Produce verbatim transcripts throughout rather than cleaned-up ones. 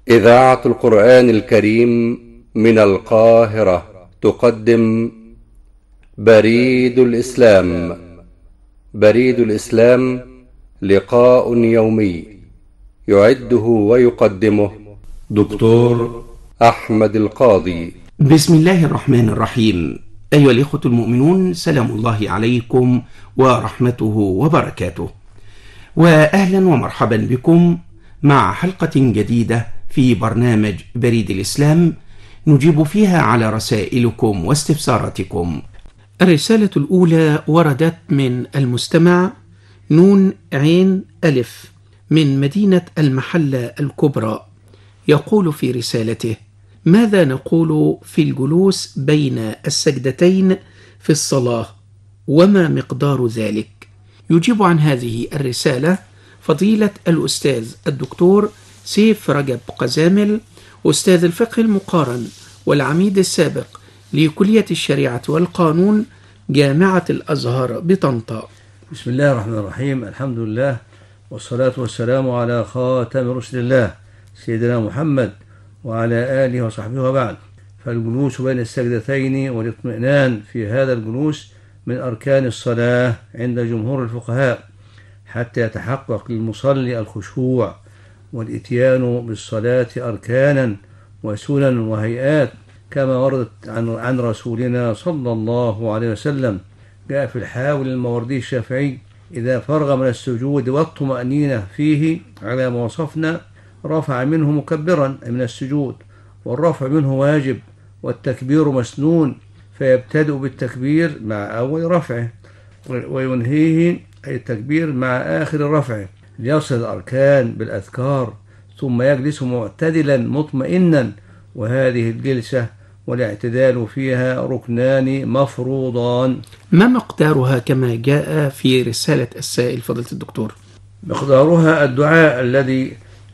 إذاعة القرآن الكريم من القاهرة تقدم بريد الإسلام. بريد الإسلام لقاء يومي يعده ويقدمه دكتور أحمد القاضي. بسم الله الرحمن الرحيم. أيها الإخوة المؤمنون، سلام الله عليكم ورحمته وبركاته، وأهلا ومرحبا بكم مع حلقة جديدة في برنامج بريد الإسلام نجيب فيها على رسائلكم واستفساراتكم. الرسالة الأولى وردت من المستمع نون عين ألف من مدينة المحلة الكبرى، يقول في رسالته: ماذا نقول في الجلوس بين السجدتين في الصلاة، وما مقدار ذلك؟ يجيب عن هذه الرسالة فضيلة الأستاذ الدكتور سيف رجب قزامل، أستاذ الفقه المقارن والعميد السابق لكلية الشريعة والقانون جامعة الأزهر بطنطا. بسم الله الرحمن الرحيم. الحمد لله والصلاة والسلام على خاتم رسل الله سيدنا محمد وعلى آله وصحبه وبعد. فالجلوس بين السجدتين والاطمئنان في هذا الجلوس من أركان الصلاة عند جمهور الفقهاء، حتى يتحقق للمصلي الخشوع والإتيان بالصلاة أركانا وسنن وهيئات كما وردت عن عن رسولنا صلى الله عليه وسلم. جاء في الحاول الماوردي الشافعي: إذا فرغ من السجود والطمأنينة فيه على ما وصفنا رفع منه مكبرا من السجود، والرفع منه واجب والتكبير مسنون، فيبتدئ بالتكبير مع أول رفعه وينهيه أي التكبير مع آخر رفعه ليصل الأركان بالأذكار، ثم يجلس معتدلا مطمئنا. وهذه الجلسة والاعتدال فيها ركنان مفروضان. ما مقدارها كما جاء في رسالة السائل فضيلة الدكتور؟ مقدارها الدعاء الذي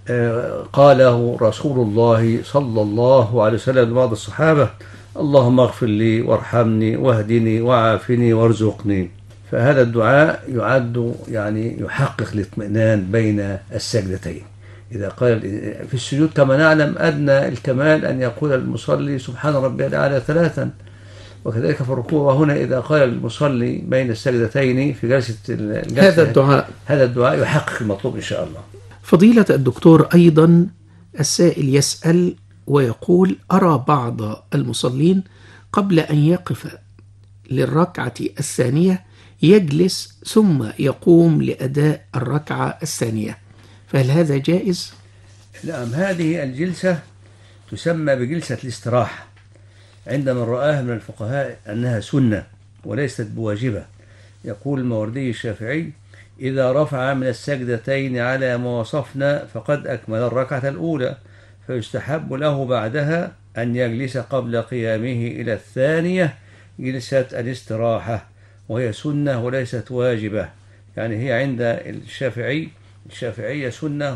قاله رسول الله صلى الله عليه وسلم لبعض الصحابة: اللهم اغفر لي وارحمني واهدني وعافني وارزقني. فهذا الدعاء يعد يعني يحقق الاطمئنان بين السجدتين. إذا قال في السجود كما نعلم أدنى الكمال أن يقول المصلي سبحان ربي الأعلى ثلاثا، وكذلك في الركوع. وهنا إذا قال المصلي بين السجدتين في جلسة الجلسة هذا الدعاء هذا الدعاء يحقق المطلوب إن شاء الله. فضيلة الدكتور، أيضا السائل يسأل ويقول: أرى بعض المصلين قبل أن يقف للركعة الثانية يجلس ثم يقوم لأداء الركعة الثانية، فهل هذا جائز؟ نعم، هذه الجلسة تسمى بجلسة الاستراحة عند من رآها من الفقهاء أنها سنة وليست بواجبة. يقول الماوردي الشافعي: إذا رفع من السجدتين على ما وصفنا فقد أكمل الركعة الأولى، فيستحب له بعدها أن يجلس قبل قيامه إلى الثانية جلسة الاستراحة، وهي سنة وليست واجبة. يعني هي عند الشافعي الشافعية سنة،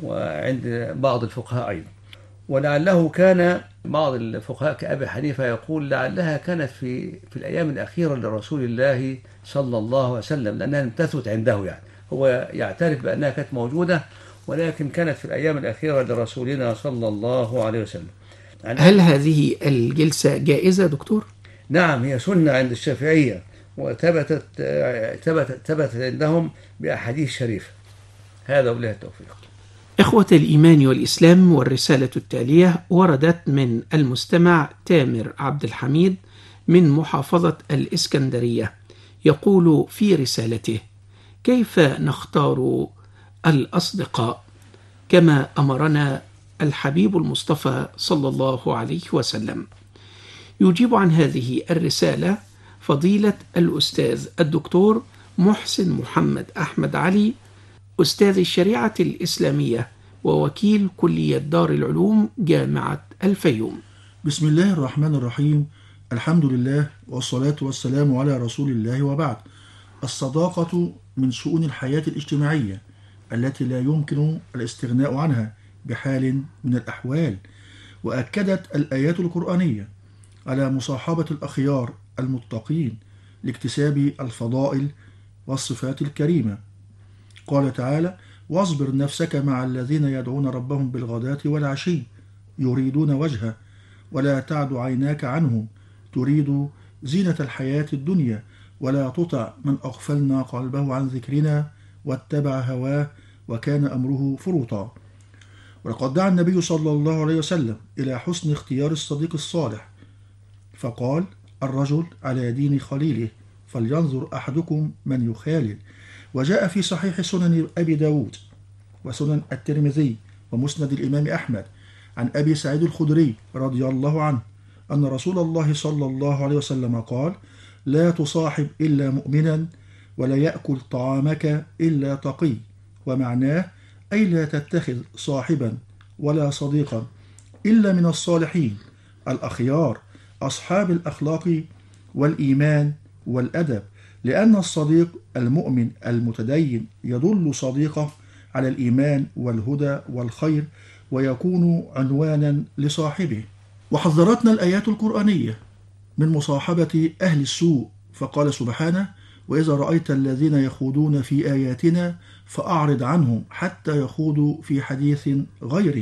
وعند بعض الفقهاء أيضا. ولعله كان بعض الفقهاء كأبي حنيفة يقول لعلها كانت في في الأيام الأخيرة لرسول الله صلى الله عليه وسلم، لأنها لم تثبت عنده. يعني هو يعترف بأنها كانت موجودة، ولكن كانت في الأيام الأخيرة لرسولنا صلى الله عليه وسلم. يعني هل هذه الجلسة جائزة دكتور؟ نعم، هي سنة عند الشافعية، وثبتت ثبتت ثبتت عندهم بأحاديث شريفة. هذا وبالله التوفيق. إخوة الإيمان والإسلام، والرسالة التالية وردت من المستمع تامر عبد الحميد من محافظة الإسكندرية، يقول في رسالته: كيف نختار الأصدقاء كما أمرنا الحبيب المصطفى صلى الله عليه وسلم؟ يجيب عن هذه الرسالة فضيلة الأستاذ الدكتور محسن محمد أحمد علي، أستاذ الشريعة الإسلامية ووكيل كلية دار العلوم جامعة الفيوم. بسم الله الرحمن الرحيم. الحمد لله والصلاة والسلام على رسول الله، وبعد. الصداقة من شؤون الحياة الاجتماعية التي لا يمكن الاستغناء عنها بحال من الأحوال، وأكدت الآيات القرآنية على مصاحبة الأخيار المتقين لاكتساب الفضائل والصفات الكريمة. قال تعالى: واصبر نفسك مع الذين يدعون ربهم بالغداة والعشي يريدون وجهه ولا تعد عيناك عنهم تريد زينة الحياة الدنيا ولا تطع من أغفلنا قلبه عن ذكرنا واتبع هواه وكان أمره فرطا. ولقد دعا النبي صلى الله عليه وسلم إلى حسن اختيار الصديق الصالح فقال: الرجل على دين خليله فلينظر أحدكم من يخالل. وجاء في صحيح سنن أبي داود وسنن الترمذي ومسند الإمام أحمد عن أبي سعيد الخدري رضي الله عنه أن رسول الله صلى الله عليه وسلم قال: لا تصاحب إلا مؤمنا ولا يأكل طعامك إلا تقي. ومعناه أي لا تتخذ صاحبا ولا صديقا إلا من الصالحين الأخيار أصحاب الأخلاق والإيمان والأدب، لأن الصديق المؤمن المتدين يدل صديقه على الإيمان والهدى والخير ويكون عنوانا لصاحبه. وحذرتنا الآيات القرآنية من مصاحبة أهل السوء، فقال سبحانه: وإذا رأيت الذين يخوضون في آياتنا فأعرض عنهم حتى يخوضوا في حديث غيره.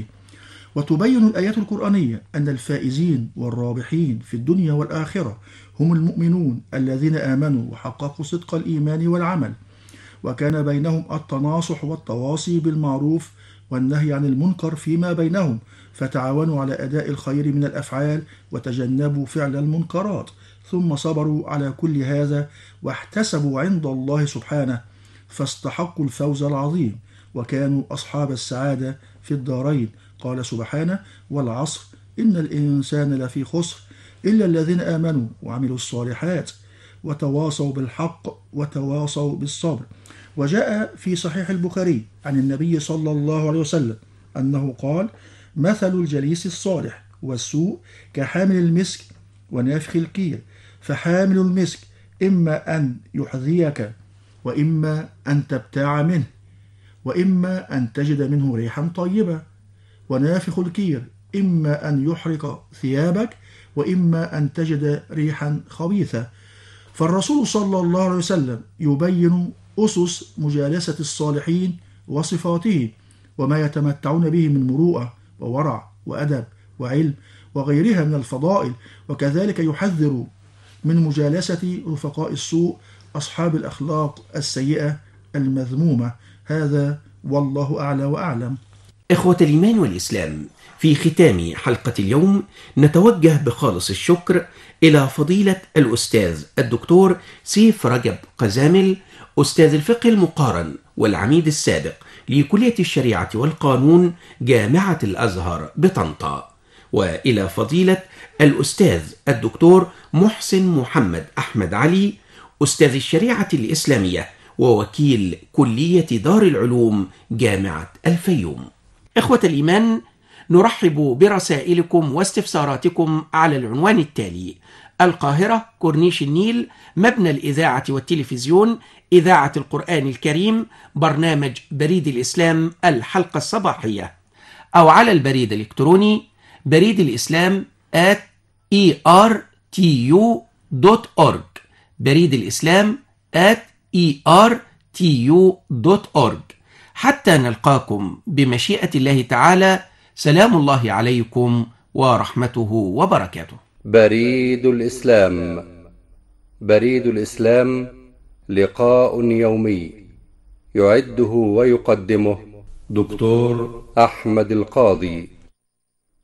وتبين الآيات القرآنية أن الفائزين والرابحين في الدنيا والآخرة هم المؤمنون الذين آمنوا وحققوا صدق الإيمان والعمل، وكان بينهم التناصح والتواصي بالمعروف والنهي عن المنكر فيما بينهم، فتعاونوا على أداء الخير من الأفعال وتجنبوا فعل المنكرات، ثم صبروا على كل هذا واحتسبوا عند الله سبحانه فاستحقوا الفوز العظيم وكانوا أصحاب السعادة في الدارين. قال سبحانه: والعصر إن الإنسان لفي خسر إلا الذين آمنوا وعملوا الصالحات وتواصوا بالحق وتواصوا بالصبر. وجاء في صحيح البخاري عن النبي صلى الله عليه وسلم أنه قال: مثل الجليس الصالح والسوء كحامل المسك ونافخ الكير، فحامل المسك إما أن يحذيك وإما أن تبتاع منه وإما أن تجد منه ريحا طيبة، ونافخ الكير إما أن يحرق ثيابك وإما أن تجد ريحا خبيثة. فالرسول صلى الله عليه وسلم يبين أسس مجالسة الصالحين وصفاتهم وما يتمتعون به من مروءة وورع وأدب وعلم وغيرها من الفضائل، وكذلك يحذر من مجالسة رفقاء السوء أصحاب الأخلاق السيئة المذمومة. هذا والله أعلى وأعلم. إخوة الإيمان والإسلام، في ختام حلقة اليوم نتوجه بخالص الشكر إلى فضيلة الأستاذ الدكتور سيف رجب قزامل، أستاذ الفقه المقارن والعميد السابق لكلية الشريعة والقانون جامعة الأزهر بطنطا، وإلى فضيلة الأستاذ الدكتور محسن محمد أحمد علي، أستاذ الشريعة الإسلامية ووكيل كلية دار العلوم جامعة الفيوم. إخوة الإيمان، نرحب برسائلكم واستفساراتكم على العنوان التالي: القاهرة، كورنيش النيل، مبنى الإذاعة والتلفزيون، إذاعة القرآن الكريم، برنامج بريد الإسلام الحلقة الصباحية، أو على البريد الإلكتروني بريد الإسلام at إي آر تي يو دوت أورج، بريد الإسلام at إي آر تي يو دوت أورج. حتى نلقاكم بمشيئة الله تعالى، سلام الله عليكم ورحمته وبركاته. بريد الإسلام. بريد الإسلام لقاء يومي يعده ويقدمه دكتور أحمد القاضي.